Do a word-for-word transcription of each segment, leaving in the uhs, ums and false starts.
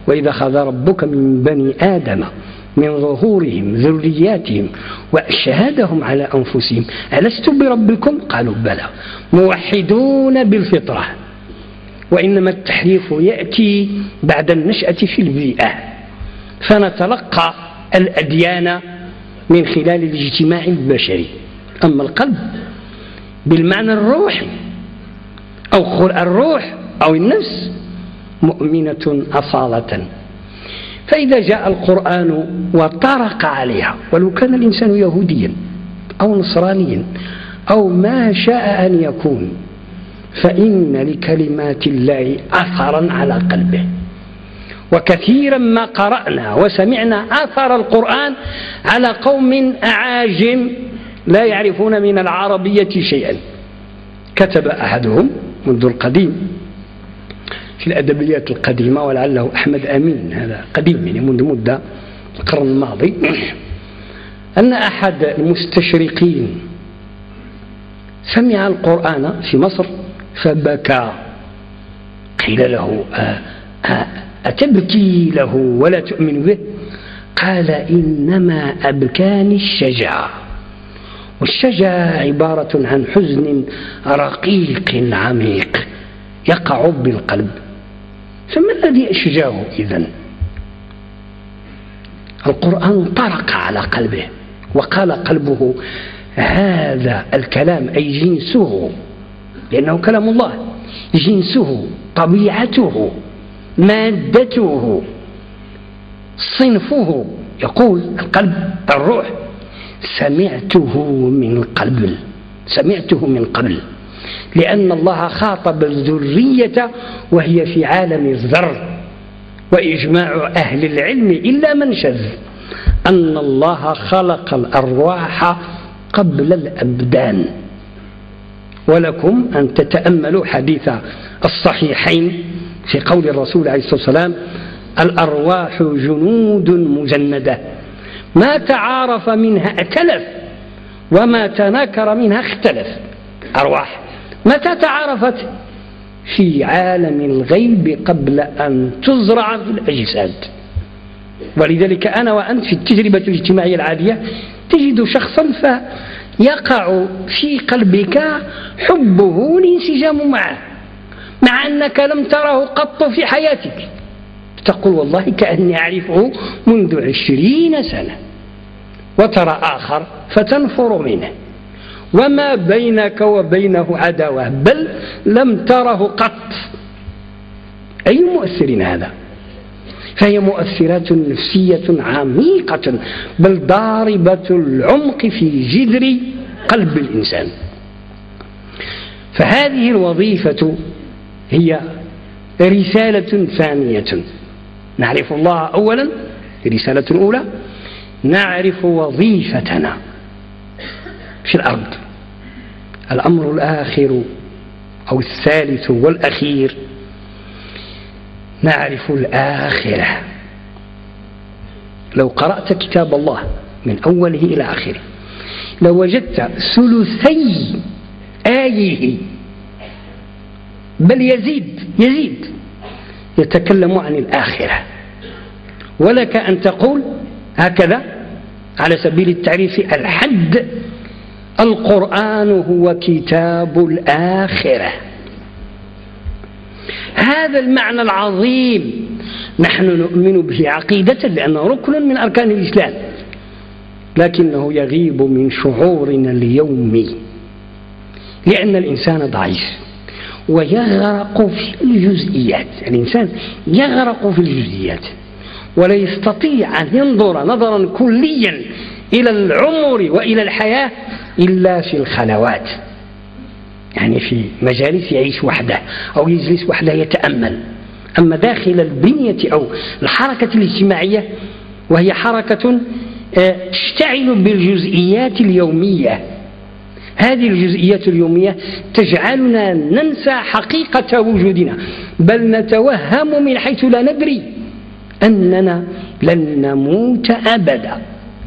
وإذا أخذ ربك من بني آدم من ظهورهم ذرياتهم وأشهدهم على أنفسهم ألست بربكم قالوا بلى موحدون بالفطرة، وإنما التحريف يأتي بعد النشأة في البيئة، فنتلقى الأديان من خلال الاجتماع البشري. أما القلب بالمعنى الروحي أو الروح أو النفس مؤمنة أصالة، فإذا جاء القرآن وطرق عليها ولو كان الإنسان يهوديا أو نصرانيا أو ما شاء أن يكون، فإن لكلمات الله أثرا على قلبه. وكثيرا ما قرأنا وسمعنا أثر القرآن على قوم أعاجم لا يعرفون من العربية شيئا. كتب أحدهم منذ القديم في الأدبيات القديمة، ولعله أحمد أمين، هذا قديم يعني منذ مدة القرن الماضي، أن أحد المستشرقين سمع القرآن في مصر فبكى. قيل له أتبكي له ولا تؤمن به؟ قال إنما أبكاني الشجع، والشجع عبارة عن حزن رقيق عميق يقع بالقلب. فما الذي أشجاه إذن؟ القرآن طرق على قلبه وقال قلبه هذا الكلام أي جنسه، لأنه كلام الله، جنسه طبيعته مادته صنفه، يقول القلب الروح سمعته من قبل، سمعته من قبل، لأن الله خاطب الذرية وهي في عالم الذر. وإجماع أهل العلم إلا من شذ أن الله خلق الأرواح قبل الأبدان. ولكم أن تتأملوا حديث الصحيحين في قول الرسول عليه الصلاة والسلام الأرواح جنود مجندة ما تعارف منها ائتلف وما تناكر منها اختلف. أرواح متى تعارفت؟ في عالم الغيب قبل أن تزرع في الأجساد. ولذلك أنا وأنت في التجربة الاجتماعية العادية تجد شخصا فيقع في قلبك حبه والانسجام معه، مع أنك لم تره قط في حياتك، تقول والله كأني أعرفه منذ عشرين سنة، وترى آخر فتنفر منه وما بينك وبينه عداوة بل لم تره قط. أي مؤثر هذا؟ فهي مؤثرات نفسية عميقة بل ضاربة العمق في جذر قلب الإنسان. فهذه الوظيفة هي رسالة ثانية، نعرف الله أولا، رسالة أولى، نعرف وظيفتنا في الأرض. الأمر الآخر أو الثالث والأخير نعرف الآخرة. لو قرأت كتاب الله من أوله إلى آخره لوجدت ثلثي آيه بل يزيد يزيد يتكلم عن الآخرة. ولك أن تقول هكذا على سبيل التعريف الحد: القرآن هو كتاب الآخرة. هذا المعنى العظيم نحن نؤمن به عقيدة لأنه ركن من أركان الإسلام، لكنه يغيب من شعورنا اليومي لأن الإنسان ضعيف ويغرق في الجزئيات. الإنسان يغرق في الجزئيات ولا يستطيع أن ينظر نظرا كليا إلى العمر وإلى الحياة إلا في الخلوات، يعني في مجالس يعيش وحده أو يجلس وحده يتأمل. أما داخل البنية أو الحركة الاجتماعية وهي حركة تشتعل بالجزئيات اليومية، هذه الجزئيات اليومية تجعلنا ننسى حقيقة وجودنا بل نتوهم من حيث لا ندري أننا لن نموت أبدا،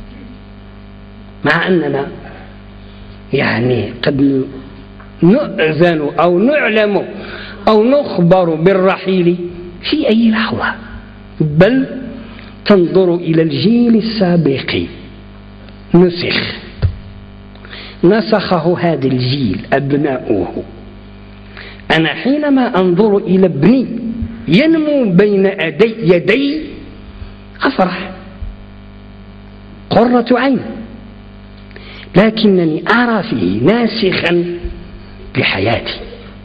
مع أننا يعني قد نؤذن أو نعلم أو نخبر بالرحيل في أي لحظة. بل تنظر إلى الجيل السابق نسخ نسخه هذا الجيل أبناؤه. أنا حينما أنظر إلى ابني ينمو بين يدي أفرح، قرة عين، لكنني أرى فيه ناسخا لحياتي،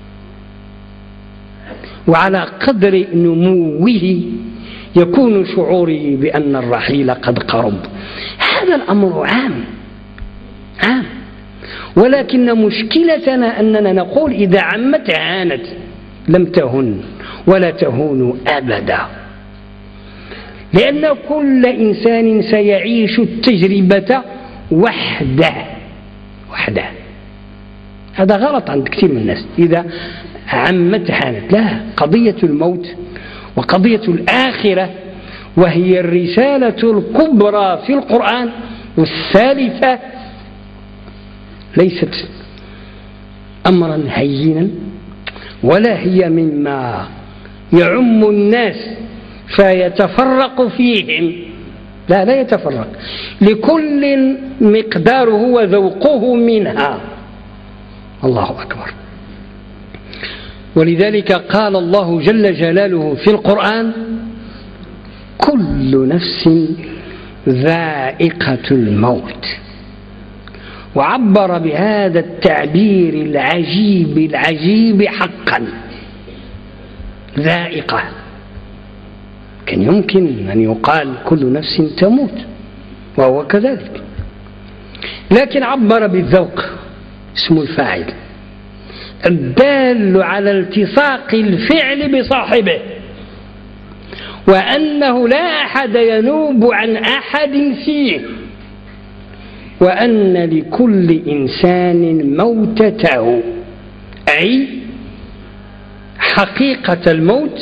وعلى قدر نموه يكون شعوري بأن الرحيل قد قرب. هذا الأمر عام عام، ولكن مشكلتنا أننا نقول إذا عمت هانت، لم تهن ولا تهون أبدا، لأن كل إنسان سيعيش التجربة وحده وحده. هذا غلط عند كثير من الناس، إذا عمت هانت. لا، قضية الموت وقضية الآخرة وهي الرسالة الكبرى في القرآن والثالثة ليست أمرا هينا، ولا هي مما يعم الناس فيتفرق فيهم. لا لا يتفرق، لكل مقداره وذوقه منها. الله أكبر. ولذلك قال الله جل جلاله في القرآن: كل نفس ذائقة الموت. وعبر بهذا التعبير العجيب العجيب حقا، ذائقة. كان يمكن أن يقال كل نفس تموت، وهو كذلك، لكن عبر بالذوق، اسم الفاعل الدال على التصاق الفعل بصاحبه، وأنه لا أحد ينوب عن أحد فيه، وأن لكل إنسان موتته، أي حقيقة الموت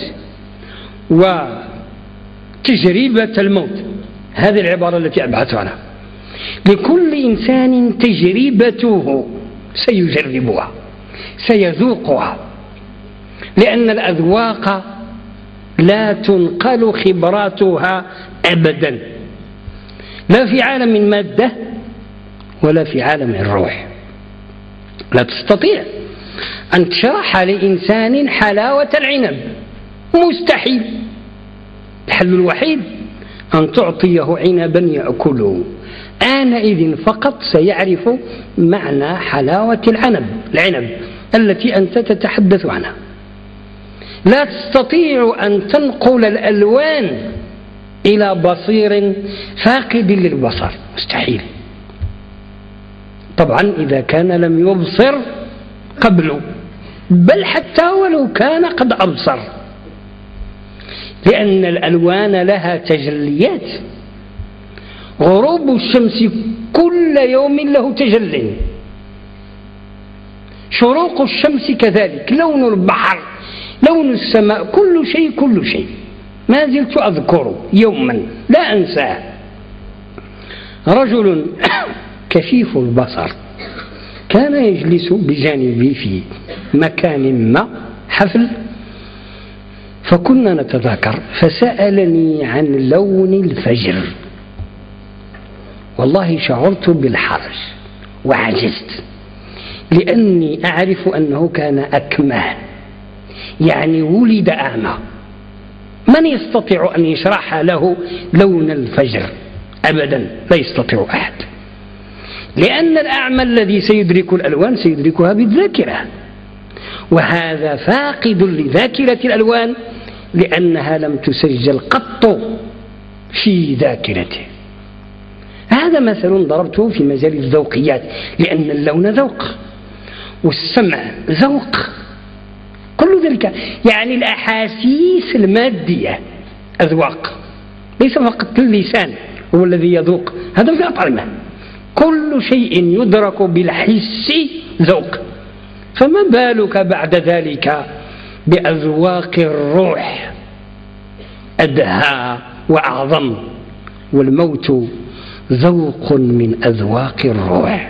وتجربة الموت. هذه العبارة التي أبحث عنها. لكل إنسان تجربته، سيجربها سيذوقها، لأن الأذواق لا تنقل خبراتها أبدا، لا في عالم المادة ولا في عالم الروح. لا تستطيع أن تشرح لإنسان حلاوة العنب، مستحيل. الحل الوحيد أن تعطيه عنبا يأكله، آنئذ فقط سيعرف معنى حلاوة العنب العنب التي أنت تتحدث عنها. لا تستطيع أن تنقل الألوان إلى بصير فاقد للبصر، مستحيل. طبعا إذا كان لم يبصر قبله، بل حتى ولو كان قد أبصر، لأن الألوان لها تجليات. غروب الشمس كل يوم له تجل، شروق الشمس كذلك، لون البحر، لون السماء، كل شيء كل شيء. ما زلت أذكر يوما لا أنساه، رجل كفيف البصر كان يجلس بجانبي في مكان ما، حفل، فكنا نتذاكر، فسألني عن لون الفجر. والله شعرت بالحرج وعجزت، لأني أعرف أنه كان أكمى، يعني ولد أعمى. من يستطيع أن يشرح له لون الفجر؟ أبدا، لا يستطيع أحد، لأن الأعمى الذي سيدرك الألوان سيدركها بالذاكرة، وهذا فاقد لذاكرة الألوان لأنها لم تسجل قط في ذاكرته. هذا مثل ضربته في مجال الذوقيات، لأن اللون ذوق والسمع ذوق، كل ذلك يعني الأحاسيس المادية أذواق، ليس فقط اللسان هو الذي يذوق، هذا في الأطعمة. كل شيء يدرك بالحس ذوق، فما بالك بعد ذلك بأذواق الروح أدهى وأعظم، والموت ذوق من أذواق الروح.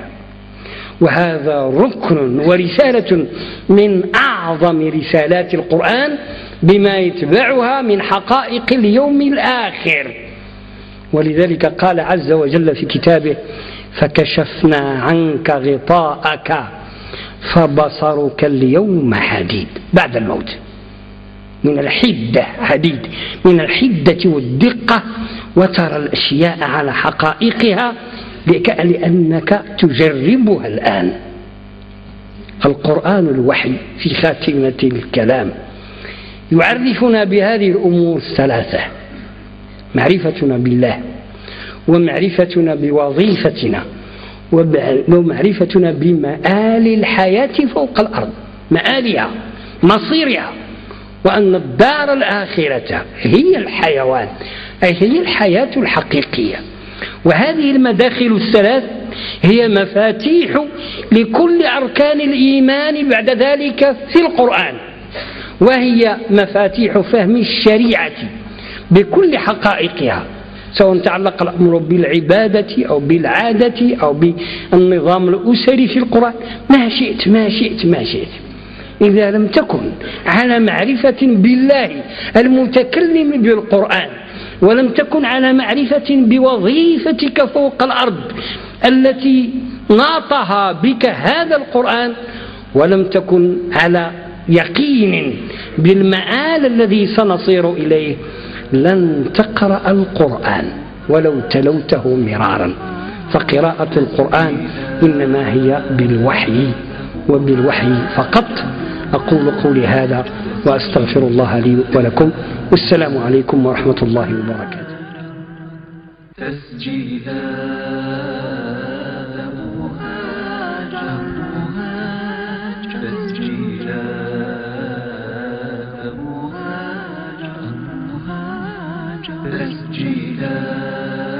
وهذا ركن ورسالة من أعظم رسالات القرآن بما يتبعها من حقائق اليوم الآخر. ولذلك قال عز وجل في كتابه: فكشفنا عنك غطاءك فبصرك اليوم حديد. بعد الموت من الحدة حديد، من الحدة والدقة، وترى الأشياء على حقائقها لأنك تجربها الآن. القرآن الوحي في خاتمة الكلام يعرفنا بهذه الأمور الثلاثة: معرفتنا بالله، ومعرفتنا بوظيفتنا، ومعرفتنا بمآل الحياة فوق الأرض، مآلها مصيرها، وأن الدار الآخرة هي الحيوان، أي هي الحياة الحقيقية. وهذه المداخل الثلاث هي مفاتيح لكل أركان الإيمان بعد ذلك في القرآن، وهي مفاتيح فهم الشريعة بكل حقائقها، سواء تعلق الأمر بالعبادة أو بالعادة أو بالنظام الأسري في القرآن، ما شئت ما شئت ما شئت. إذا لم تكن على معرفة بالله المتكلم بالقرآن، ولم تكن على معرفة بوظيفتك فوق الأرض التي ناطها بك هذا القرآن، ولم تكن على يقين بالمآل الذي سنصير إليه، لن تقرأ القرآن ولو تلوته مرارا. فقراءة القرآن إنما هي بالوحي وبالوحي فقط. أقول قولي هذا وأستغفر الله لي ولكم، والسلام عليكم ورحمة الله وبركاته. تسجيلات تسجيلات